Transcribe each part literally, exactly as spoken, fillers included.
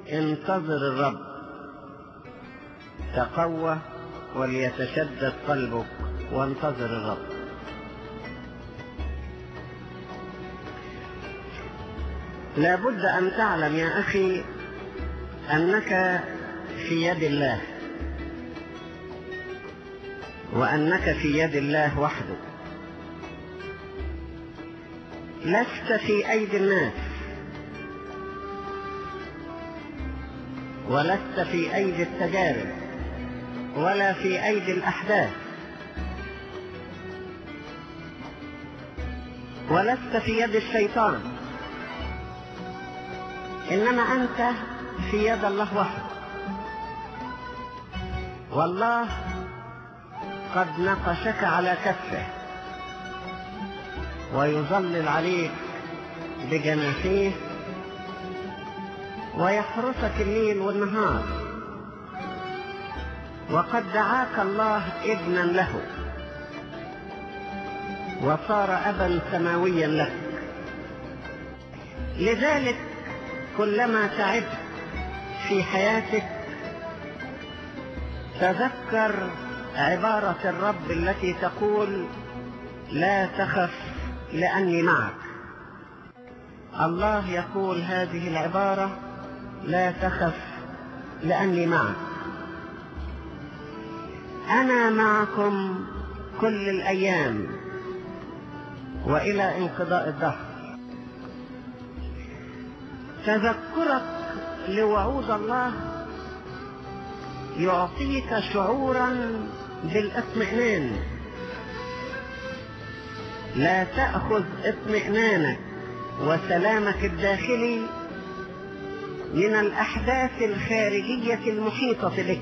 انتظر الرب، تقوى وليتشدد قلبك وانتظر الرب. لابد أن تعلم يا أخي أنك في يد الله، وأنك في يد الله وحده، لست في أيدي الناس، ولست في أيدي التجارب، ولا في أيدي الأحداث، ولست في يد الشيطان، إنما أنت في يد الله وحده. والله قد نقشك على كفه ويظلل عليك بجناحيه ويحرسك الليل والنهار، وقد دعاك الله ابنا له وصار أبا سماويا لك. لذلك كلما تعبت في حياتك تذكر عبارة الرب التي تقول: لا تخف لأني معك. الله يقول هذه العبارة: لا تخف لأني معك، أنا معكم كل الأيام وإلى انقضاء الدهر. تذكرك لوعود الله يعطيك شعورا بالاطمئنان. لا تأخذ اطمئنانك وسلامك الداخلي من الأحداث الخارجية المحيطة بك،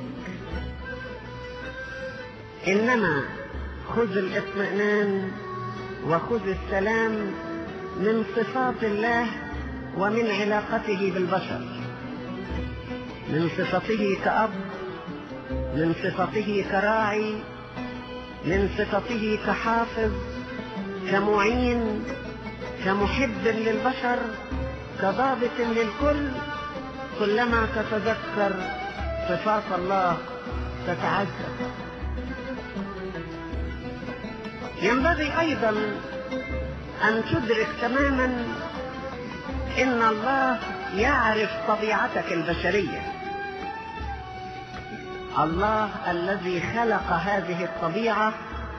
إنما خذ الاطمئنان وخذ السلام من صفات الله ومن علاقته بالبشر، من صفته كأب، من صفته كراعي، من صفته كحافظ، كمعين، كمحب للبشر، كضابط للكل. كلما تتذكر صفات الله تتعزز. ينبغي أيضا أن تدرك تماما إن الله يعرف طبيعتك البشرية. الله الذي خلق هذه الطبيعة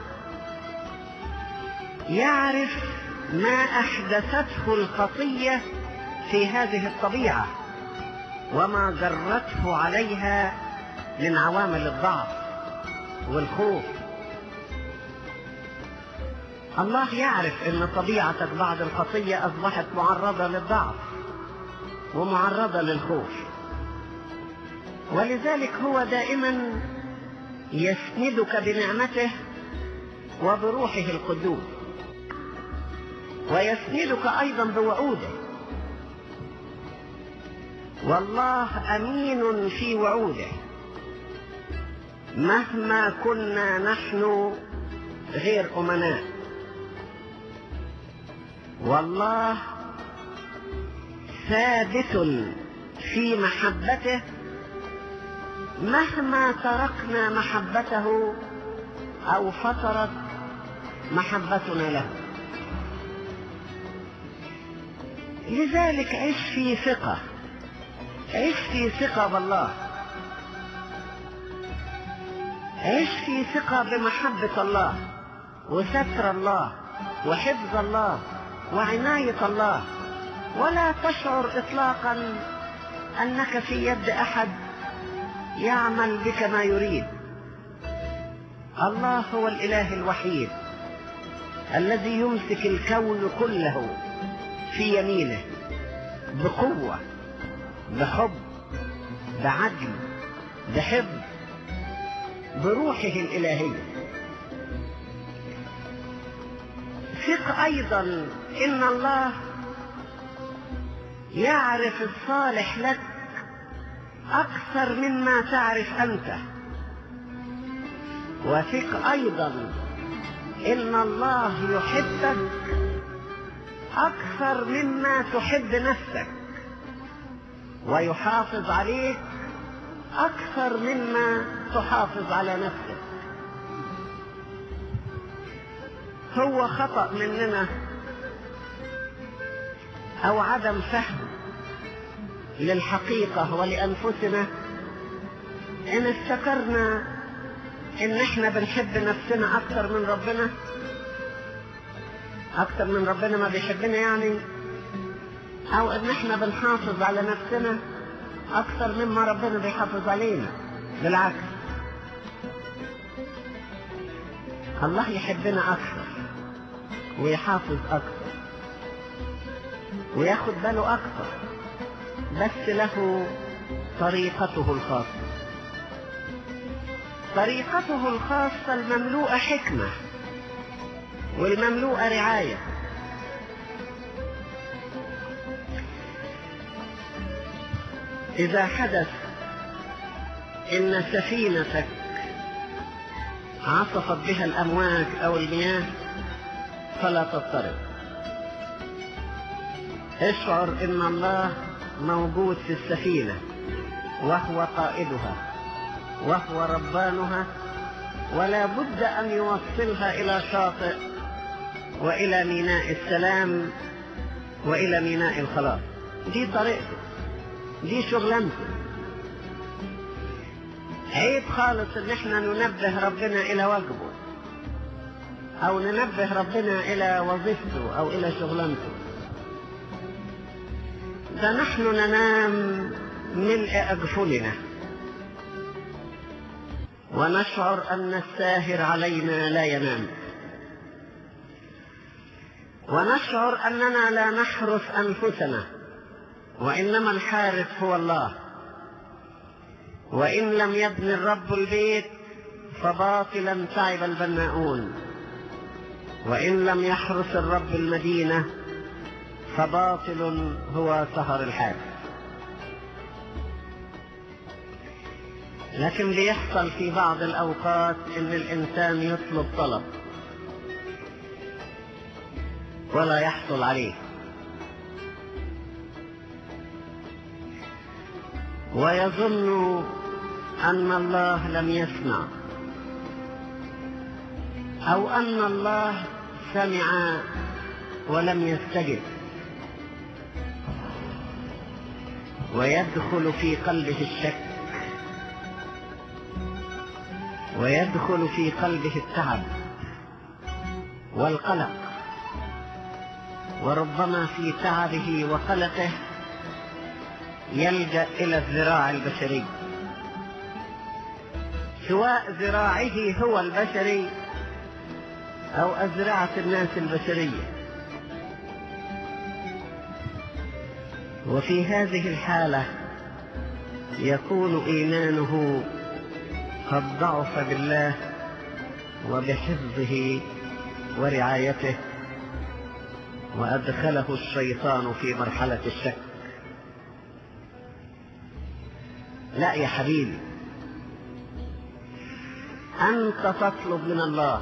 يعرف ما أحدثته الخطية في هذه الطبيعة وما جرته عليها من عوامل الضعف والخوف. الله يعرف ان طبيعتك بعد الخطية اصبحت معرضة للضعف ومعرضة للخوف، ولذلك هو دائما يسندك بنعمته وبروحه القدوس، ويسندك ايضا بوعوده. والله امين في وعوده مهما كنا نحن غير امناء. والله ثابت في محبته مهما تركنا محبته او فترت محبتنا له. لذلك عش في ثقة، عش في ثقة بالله، عش في ثقة بمحبة الله وستر الله وحفظ الله وعناية الله، ولا تشعر إطلاقا أنك في يد أحد يعمل بك ما يريد. الله هو الإله الوحيد الذي يمسك الكون كله في يمينه بقوة، بحب، بعدل، بحفظ، بروحه الإلهية. ثق أيضا إن الله يعرف الصالح لك أكثر مما تعرف أنت، وثق أيضا إن الله يحبك أكثر مما تحب نفسك. ويحافظ عليك أكثر مما تحافظ على نفسك. هو خطأ مننا أو عدم فهم للحقيقة ولأنفسنا إن افتكرنا إن إحنا بنحب نفسنا أكثر من ربنا، أكثر من ربنا ما بيحبنا يعني، أو إن إحنا بنحافظ على نفسنا أكثر مما ربنا بيحافظ علينا. بالعكس، الله يحبنا أكثر ويحافظ أكثر وياخد باله أكثر، بس له طريقته الخاصة، طريقته الخاصة المملوءة حكمة والمملوءة رعاية. إذا حدث إن سفينتك عصفت بها الأمواج أو المياه فلا تضطرب، اشعر إن الله موجود في السفينة وهو قائدها وهو ربانها، ولا بد أن يوصلها إلى شاطئ وإلى ميناء السلام وإلى ميناء الخلاص. دي طريقته، دي شغلانته. عيب خالص ان احنا ننبه ربنا الى واجبه او ننبه ربنا الى وظيفته او الى شغلانته. ده نحن ننام ملء اجفلنا ونشعر ان الساهر علينا لا ينام، ونشعر اننا لا نحرس انفسنا وانما الحارس هو الله. وإن لم يبن الرب البيت فباطلا تعب البناؤون، وإن لم يحرس الرب المدينة فباطل هو سهر الحارس. لكن بيحصل في بعض الأوقات إن الإنسان يطلب طلب ولا يحصل عليه، ويظن أن الله لم يسمع أو أن الله سمع ولم يستجب، ويدخل في قلبه الشك ويدخل في قلبه التعب والقلق، وربما في تعبه وقلقه يلجأ إلى الذراع البشري، سواء ذراعه هو البشري أو أذرعة الناس البشرية. وفي هذه الحالة يكون إيمانه قد ضعف بالله وبحفظه ورعايته، وأدخله الشيطان في مرحلة الشك. لا يا حبيبي، أنت تطلب من الله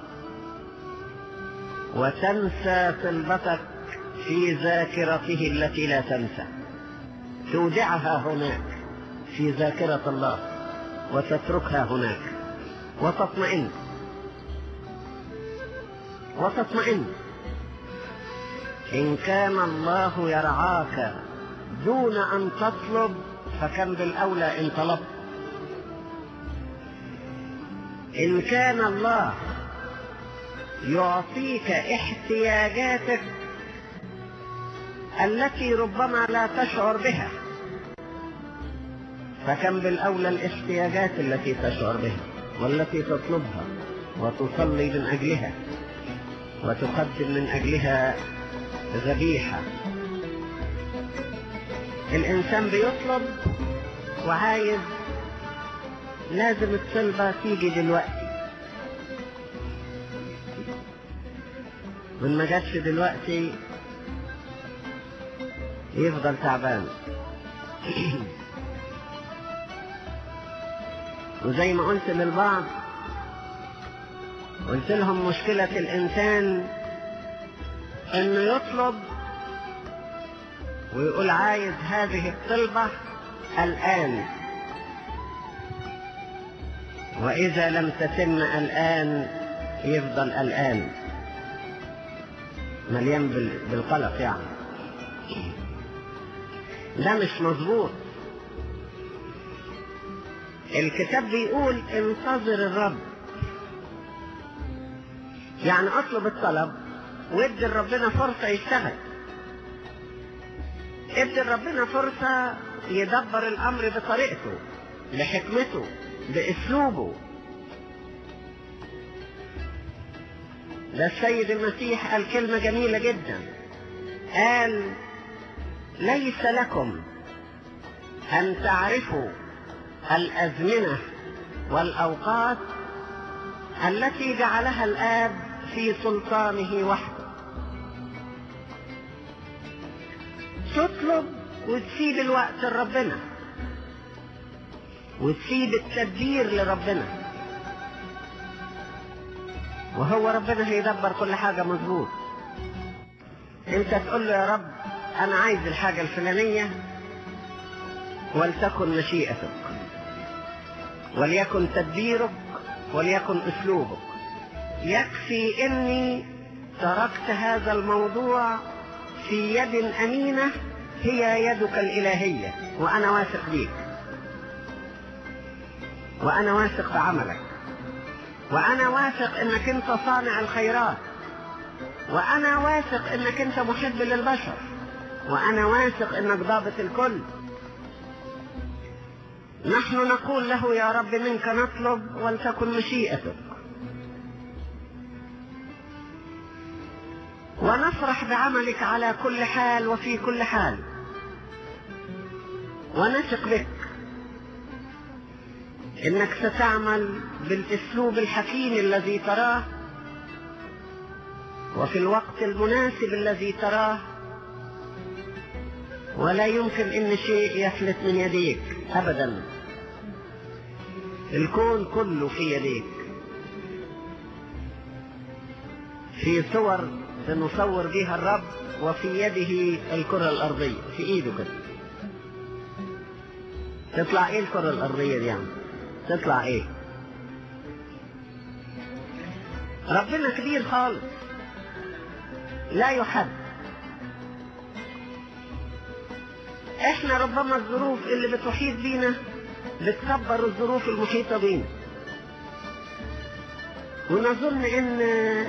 وتنسى طلبتك في ذاكرته التي لا تنسى، تودعها هناك في ذاكرة الله وتتركها هناك وتطمئن وتطمئن. إن كان الله يرعاك دون أن تطلب فكم بالأولى إن طلبت. إن كان الله يعطيك احتياجاتك التي ربما لا تشعر بها فكم بالأولى الاحتياجات التي تشعر بها والتي تطلبها وتصلي من أجلها وتقدم من أجلها ذبيحة. الإنسان بيطلب وعايز لازم الطلبة تيجي دلوقتي، وإن ما جاتش دلوقتي يفضل تعبان. وزي ما قلت للبعض، قلت لهم مشكلة الإنسان إنه يطلب ويقول عايز هذه الطلبة الآن، وإذا لم تتم الآن يفضل الآن مليان بالقلق. يعني ده مش مظبوط. الكتاب بيقول انتظر الرب، يعني اطلب الطلب وادي لربنا فرصة يشتغل، ادي لربنا فرصة يدبر الامر بطريقته، بحكمته، باسلوبه. ده السيد المسيح قال كلمة جميلة جدا، قال ليس لكم ان تعرفوا الازمنة والاوقات التي جعلها الآب في سلطانه وحده. تطلب وتسيب الوقت لربنا، وتسيب التدبير لربنا، وهو ربنا هيدبر كل حاجة مظبوط. انت تقول له يا رب انا عايز الحاجة الفلانية ولتكن مشيئتك، وليكن تدبيرك، وليكن اسلوبك. يكفي اني تركت هذا الموضوع في يد امينة هي يدك الالهية، وانا واثق بيك، وانا واثق بعملك، وانا واثق انك انت صانع الخيرات، وانا واثق انك انت محب للبشر، وانا واثق انك ضابط الكل. نحن نقول له يا رب منك نطلب ولتكن مشيئتك، ونفرح بعملك على كل حال وفي كل حال، ونثق بك انك ستعمل بالاسلوب الحكيم الذي تراه، وفي الوقت المناسب الذي تراه، ولا يمكن ان شيء يفلت من يديك ابدا. الكون كله في يديك. في صور سنصور بها الرب، وفي يده الكرة الارضية، في ايده كده. تطلع ايه الكرة الارضية دي يعني؟ تطلع ايه؟ ربنا كبير خالص لا يحد. احنا ربما الظروف اللي بتحيط بينا بتكبر الظروف المحيطة بينا، ونظن ان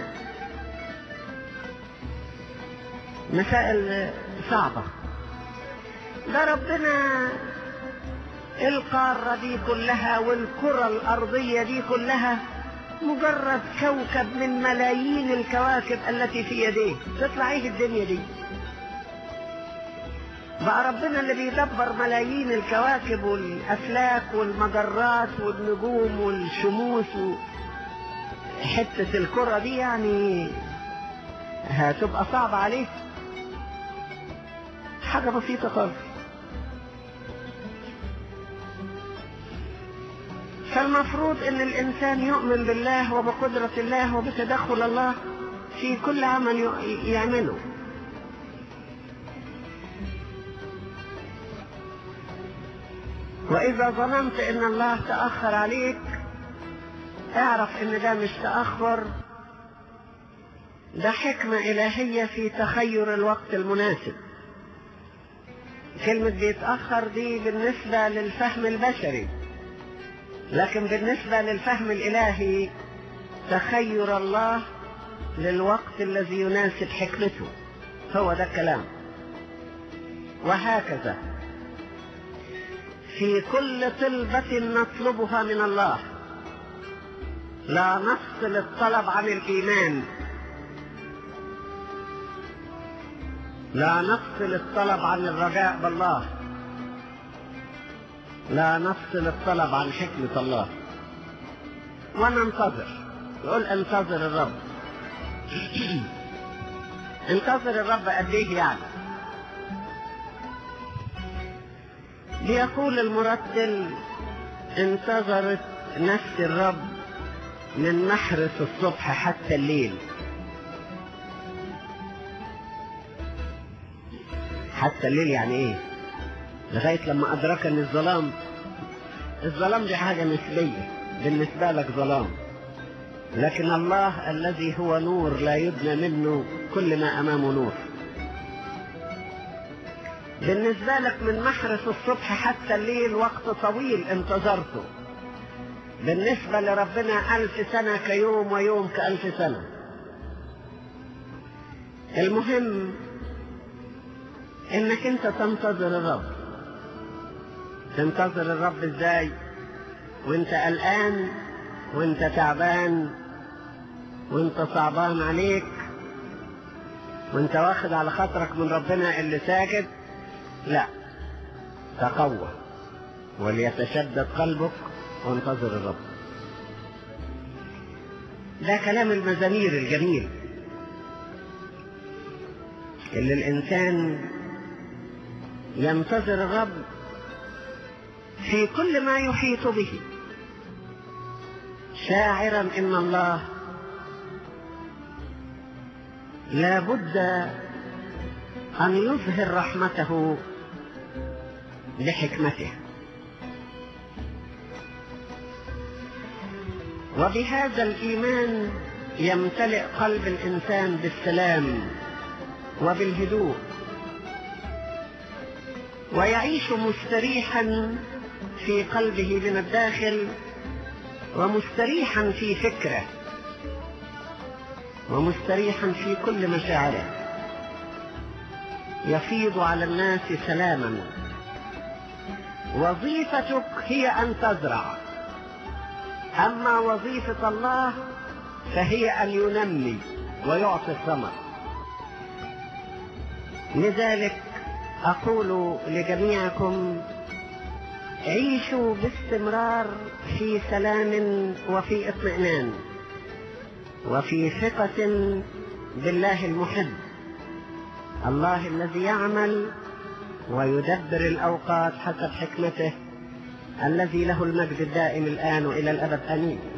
مسائل صعبة. ده ربنا القارة دي كلها والكرة الأرضية دي كلها مجرد كوكب من ملايين الكواكب التي في يديه. تطلع ايه الدنيا دي؟ بقى ربنا اللي بيدبر ملايين الكواكب والأفلاك والمجرات والنجوم والشموس، حتة الكرة دي يعني هتبقى صعبة عليه؟ حاجة بسيطة خالص. فالمفروض ان الانسان يؤمن بالله وبقدرة الله وبتدخل الله في كل عمل يعمله. واذا ظننت ان الله تأخر عليك، اعرف ان ده مش تأخر، ده حكمة الهية في تخير الوقت المناسب. كلمة بيتأخر دي بالنسبة للفهم البشري، لكن بالنسبة للفهم الإلهي تخير الله للوقت الذي يناسب حكمته. هو ده الكلام. وهكذا في كل طلبة نطلبها من الله لا نفصل الطلب عن الإيمان، لا نفصل الطلب عن الرجاء بالله، لا نفصل الطلب عن حكمة الله، وننتظر. يقول انتظر الرب. انتظر الرب قد ايه يعني؟ بيقول المرتل انتظرت نفس الرب من محرس الصبح حتى الليل، حتى الليل يعني ايه؟ لغاية لما أدركني الظلام. الظلام دي حاجة نسبية، بالنسبة لك ظلام، لكن الله الذي هو نور لا يبنى منه كل ما أمامه نور. بالنسبة لك من محرس الصبح حتى الليل وقت طويل انتظرته، بالنسبة لربنا ألف سنة كيوم ويوم كألف سنة. المهم انك انت تنتظر الرب. تنتظر الرب ازاي؟ وانت قلقان، وانت تعبان، وانت صعبان عليك، وانت واخد على خاطرك من ربنا اللي ساجد. لا، تقوى وليتشدد قلبك وانتظر الرب. ده كلام المزامير الجميل اللي الإنسان ينتظر الرب في كل ما يحيط به، شاعرا إن الله لا بد أن يظهر رحمته بحكمته. وبهذا الإيمان يمتلئ قلب الإنسان بالسلام وبالهدوء، ويعيش مستريحا في قلبه من الداخل، ومستريحا في فكره، ومستريحا في كل مشاعره. يفيض على الناس سلاما. وظيفتك هي أن تزرع، أما وظيفة الله فهي أن ينمي ويعطي الثمر. لذلك أقول لجميعكم: عيشوا باستمرار في سلام وفي اطمئنان وفي ثقة بالله المحب، الله الذي يعمل ويدبر الأوقات حسب حكمته، الذي له المجد الدائم الآن وإلى الأبد. آمين.